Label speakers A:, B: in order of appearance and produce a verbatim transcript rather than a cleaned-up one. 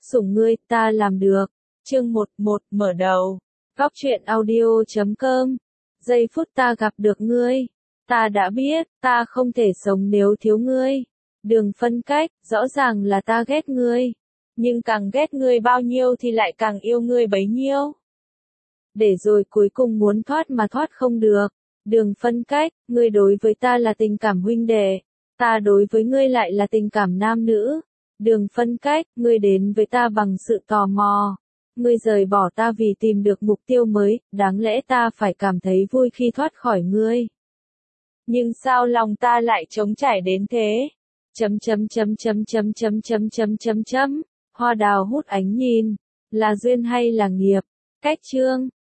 A: Sủng ngươi, ta làm được. Chương một một mở đầu. Góc truyện audio chấm com. Giây phút ta gặp được ngươi, ta đã biết, ta không thể sống nếu thiếu ngươi. Đường phân cách, rõ ràng là ta ghét ngươi. Nhưng càng ghét ngươi bao nhiêu thì lại càng yêu ngươi bấy nhiêu. Để rồi cuối cùng muốn thoát mà thoát không được. Đường phân cách, ngươi đối với ta là tình cảm huynh đệ. Ta đối với ngươi lại là tình cảm nam nữ. Đường phân cách, ngươi đến với ta bằng sự tò mò. Ngươi rời bỏ ta vì tìm được mục tiêu mới, đáng lẽ ta phải cảm thấy vui khi thoát khỏi ngươi. Nhưng sao lòng ta lại trống trải đến thế? Chấm chấm chấm chấm chấm chấm chấm chấm chấm chấm. Hoa đào hút ánh nhìn. Là duyên hay là nghiệp? Cách chương.